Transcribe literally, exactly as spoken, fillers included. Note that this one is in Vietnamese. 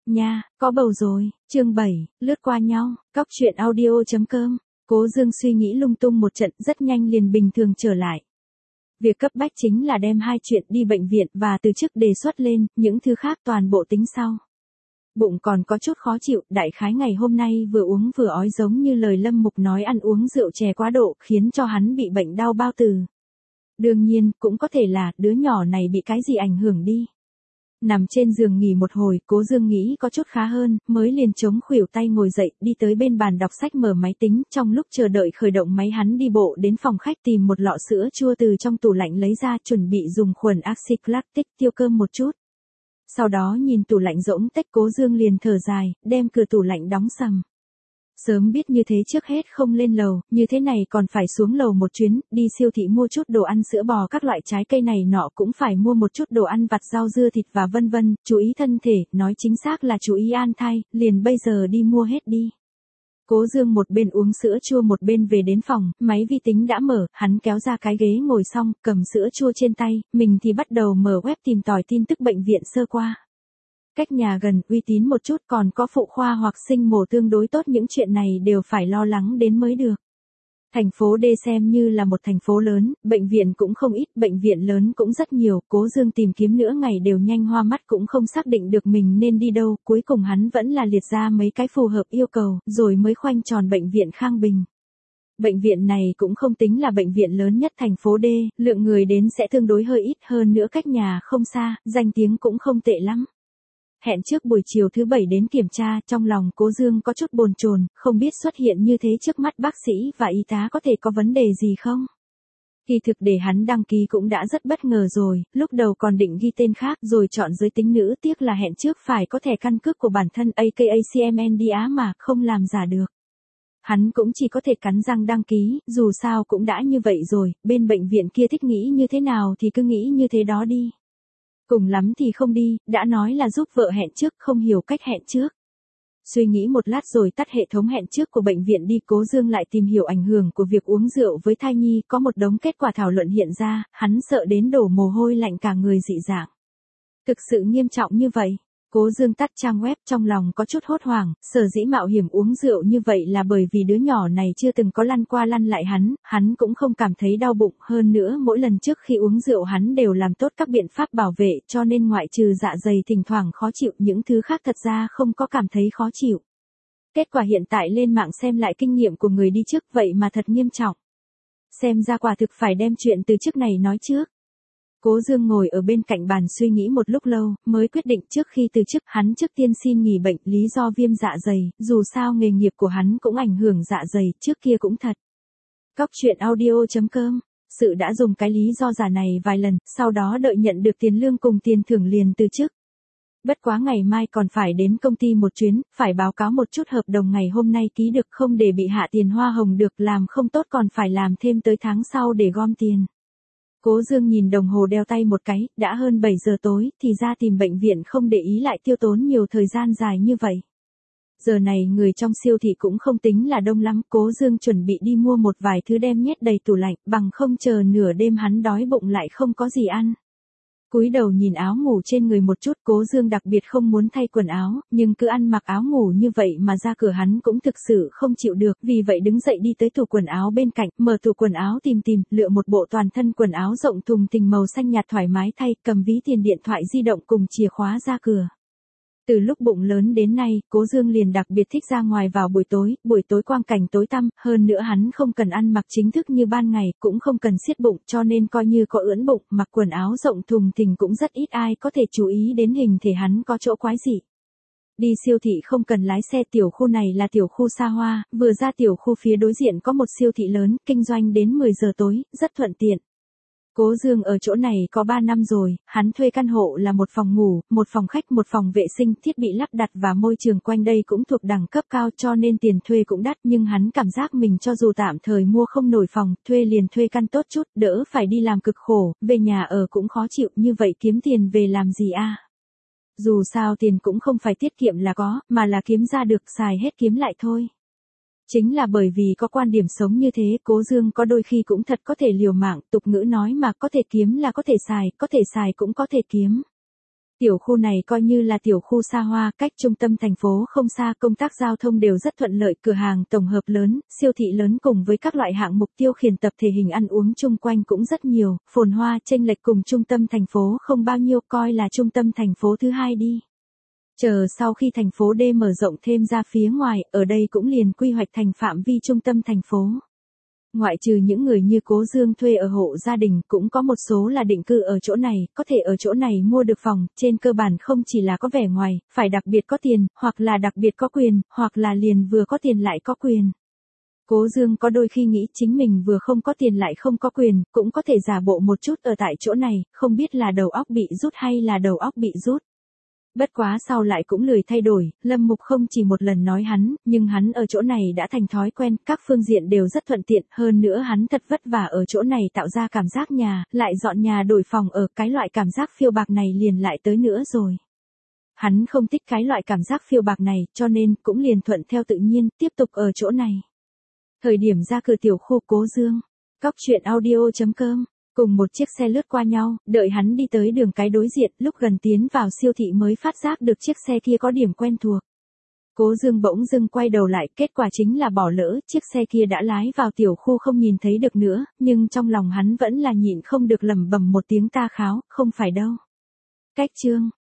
Nha, có bầu rồi. Chương bảy, lướt qua nhau. Cóc truyện audio chấm com. Cố Dương suy nghĩ lung tung một trận, rất nhanh liền bình thường trở lại. Việc cấp bách chính là đem hai chuyện đi bệnh viện và từ chức đề xuất lên, những thứ khác toàn bộ tính sau. Bụng còn có chút khó chịu, đại khái ngày hôm nay vừa uống vừa ói giống như lời Lâm Mục nói ăn uống rượu chè quá độ, khiến cho hắn bị bệnh đau bao tử. Đương nhiên, cũng có thể là đứa nhỏ này bị cái gì ảnh hưởng đi. Nằm trên giường nghỉ một hồi, Cố Dương nghĩ có chút khá hơn, mới liền chống khuỷu tay ngồi dậy, đi tới bên bàn đọc sách mở máy tính, trong lúc chờ đợi khởi động máy hắn đi bộ đến phòng khách tìm một lọ sữa chua từ trong tủ lạnh lấy ra, chuẩn bị dùng khuẩn axit lactic tiêu cơm một chút. Sau đó nhìn tủ lạnh rỗng tách, Cố Dương liền thở dài, đem cửa tủ lạnh đóng sầm. Sớm biết như thế trước hết không lên lầu, như thế này còn phải xuống lầu một chuyến, đi siêu thị mua chút đồ ăn sữa bò các loại trái cây này nọ, cũng phải mua một chút đồ ăn vặt rau dưa thịt và vân vân, chú ý thân thể, nói chính xác là chú ý an thai, liền bây giờ đi mua hết đi. Cố Dương một bên uống sữa chua một bên về đến phòng, máy vi tính đã mở, hắn kéo ra cái ghế ngồi xong, cầm sữa chua trên tay, mình thì bắt đầu mở web tìm tòi tin tức bệnh viện sơ qua. Cách nhà gần, uy tín một chút, còn có phụ khoa hoặc sinh mổ tương đối tốt, những chuyện này đều phải lo lắng đến mới được. Thành phố D xem như là một thành phố lớn, bệnh viện cũng không ít, bệnh viện lớn cũng rất nhiều, Cố Dương tìm kiếm nửa ngày đều nhanh hoa mắt, cũng không xác định được mình nên đi đâu, cuối cùng hắn vẫn là liệt ra mấy cái phù hợp yêu cầu, rồi mới khoanh tròn bệnh viện Khang Bình. Bệnh viện này cũng không tính là bệnh viện lớn nhất thành phố D, lượng người đến sẽ tương đối hơi ít, hơn nữa cách nhà không xa, danh tiếng cũng không tệ lắm. Hẹn trước buổi chiều thứ bảy đến kiểm tra, trong lòng Cố Dương có chút bồn chồn, không biết xuất hiện như thế trước mắt bác sĩ và y tá có thể có vấn đề gì không. Kỳ thực để hắn đăng ký cũng đã rất bất ngờ rồi, lúc đầu còn định ghi tên khác rồi chọn giới tính nữ, tiếc là hẹn trước phải có thẻ căn cước của bản thân aka xê em en đê á mà, không làm giả được. Hắn cũng chỉ có thể cắn răng đăng ký, dù sao cũng đã như vậy rồi, bên bệnh viện kia thích nghĩ như thế nào thì cứ nghĩ như thế đó đi. Cùng lắm thì không đi, đã nói là giúp vợ hẹn trước, không hiểu cách hẹn trước. Suy nghĩ một lát rồi tắt hệ thống hẹn trước của bệnh viện đi. Cố Dương lại tìm hiểu ảnh hưởng của việc uống rượu với thai nhi, có một đống kết quả thảo luận hiện ra, hắn sợ đến đổ mồ hôi lạnh cả người dị dạng. Thực sự nghiêm trọng như vậy. Cố Dương tắt trang web, trong lòng có chút hốt hoảng, sở dĩ mạo hiểm uống rượu như vậy là bởi vì đứa nhỏ này chưa từng có lăn qua lăn lại hắn, hắn cũng không cảm thấy đau bụng, hơn nữa mỗi lần trước khi uống rượu hắn đều làm tốt các biện pháp bảo vệ, cho nên ngoại trừ dạ dày thỉnh thoảng khó chịu, những thứ khác thật ra không có cảm thấy khó chịu. Kết quả hiện tại lên mạng xem lại kinh nghiệm của người đi trước, vậy mà thật nghiêm trọng. Xem ra quả thực phải đem chuyện từ trước này nói trước. Cố Dương ngồi ở bên cạnh bàn suy nghĩ một lúc lâu, mới quyết định trước khi từ chức, hắn trước tiên xin nghỉ bệnh, lý do viêm dạ dày, dù sao nghề nghiệp của hắn cũng ảnh hưởng dạ dày, trước kia cũng thật. Cóc truyện audio chấm com, sự đã dùng cái lý do giả này vài lần, sau đó đợi nhận được tiền lương cùng tiền thưởng liền từ chức. Bất quá ngày mai còn phải đến công ty một chuyến, phải báo cáo một chút hợp đồng ngày hôm nay ký được, không để bị hạ tiền hoa hồng được, làm không tốt còn phải làm thêm tới tháng sau để gom tiền. Cố Dương nhìn đồng hồ đeo tay một cái, đã hơn bảy giờ tối, thì ra tìm bệnh viện không để ý lại tiêu tốn nhiều thời gian dài như vậy. Giờ này người trong siêu thị cũng không tính là đông lắm, Cố Dương chuẩn bị đi mua một vài thứ đem nhét đầy tủ lạnh, bằng không chờ nửa đêm hắn đói bụng lại không có gì ăn. Cúi đầu nhìn áo ngủ trên người một chút, Cố Dương đặc biệt không muốn thay quần áo, nhưng cứ ăn mặc áo ngủ như vậy mà ra cửa hắn cũng thực sự không chịu được, vì vậy đứng dậy đi tới tủ quần áo bên cạnh, mở tủ quần áo tìm tìm, lựa một bộ toàn thân quần áo rộng thùng thình màu xanh nhạt thoải mái thay, cầm ví tiền, điện thoại di động cùng chìa khóa ra cửa. Từ lúc bụng lớn đến nay, Cố Dương liền đặc biệt thích ra ngoài vào buổi tối, buổi tối quang cảnh tối tăm, hơn nữa hắn không cần ăn mặc chính thức như ban ngày, cũng không cần siết bụng, cho nên coi như có ưỡn bụng, mặc quần áo rộng thùng thình cũng rất ít ai có thể chú ý đến hình thể hắn có chỗ quái dị. Đi siêu thị không cần lái xe, tiểu khu này là tiểu khu xa hoa, vừa ra tiểu khu phía đối diện có một siêu thị lớn, kinh doanh đến mười giờ tối, rất thuận tiện. Cố Dương ở chỗ này có ba năm rồi, hắn thuê căn hộ là một phòng ngủ, một phòng khách, một phòng vệ sinh, thiết bị lắp đặt và môi trường quanh đây cũng thuộc đẳng cấp cao cho nên tiền thuê cũng đắt, nhưng hắn cảm giác mình cho dù tạm thời mua không nổi phòng, thuê liền thuê căn tốt chút, đỡ phải đi làm cực khổ, về nhà ở cũng khó chịu, như vậy kiếm tiền về làm gì a? Dù sao tiền cũng không phải tiết kiệm là có, mà là kiếm ra được xài hết kiếm lại thôi. Chính là bởi vì có quan điểm sống như thế, Cố Dương có đôi khi cũng thật có thể liều mạng, tục ngữ nói mà có thể kiếm là có thể xài, có thể xài cũng có thể kiếm. Tiểu khu này coi như là tiểu khu xa hoa, cách trung tâm thành phố không xa, công tác giao thông đều rất thuận lợi, cửa hàng tổng hợp lớn, siêu thị lớn cùng với các loại hạng mục tiêu khiển tập thể hình ăn uống chung quanh cũng rất nhiều, phồn hoa chênh lệch cùng trung tâm thành phố không bao nhiêu, coi là trung tâm thành phố thứ hai đi. Chờ sau khi thành phố D mở rộng thêm ra phía ngoài, ở đây cũng liền quy hoạch thành phạm vi trung tâm thành phố. Ngoại trừ những người như Cố Dương thuê ở hộ gia đình, cũng có một số là định cư ở chỗ này, có thể ở chỗ này mua được phòng, trên cơ bản không chỉ là có vẻ ngoài, phải đặc biệt có tiền, hoặc là đặc biệt có quyền, hoặc là liền vừa có tiền lại có quyền. Cố Dương có đôi khi nghĩ chính mình vừa không có tiền lại không có quyền, cũng có thể giả bộ một chút ở tại chỗ này, không biết là đầu óc bị rút hay là đầu óc bị rút. Bất quá sau lại cũng lười thay đổi, Lâm Mục không chỉ một lần nói hắn, nhưng hắn ở chỗ này đã thành thói quen, các phương diện đều rất thuận tiện, hơn nữa hắn thật vất vả ở chỗ này tạo ra cảm giác nhà, lại dọn nhà đổi phòng ở, cái loại cảm giác phiêu bạc này liền lại tới nữa rồi. Hắn không thích cái loại cảm giác phiêu bạc này, cho nên cũng liền thuận theo tự nhiên, tiếp tục ở chỗ này. Thời điểm ra cửa tiểu khu Cố Dương, Cóc Truyện Audio chấm com. Cùng một chiếc xe lướt qua nhau, đợi hắn đi tới đường cái đối diện, lúc gần tiến vào siêu thị mới phát giác được chiếc xe kia có điểm quen thuộc. Cố Dương bỗng dưng quay đầu lại, kết quả chính là bỏ lỡ, chiếc xe kia đã lái vào tiểu khu không nhìn thấy được nữa, nhưng trong lòng hắn vẫn là nhịn không được lẩm bẩm một tiếng ta kháo, không phải đâu. Cách chương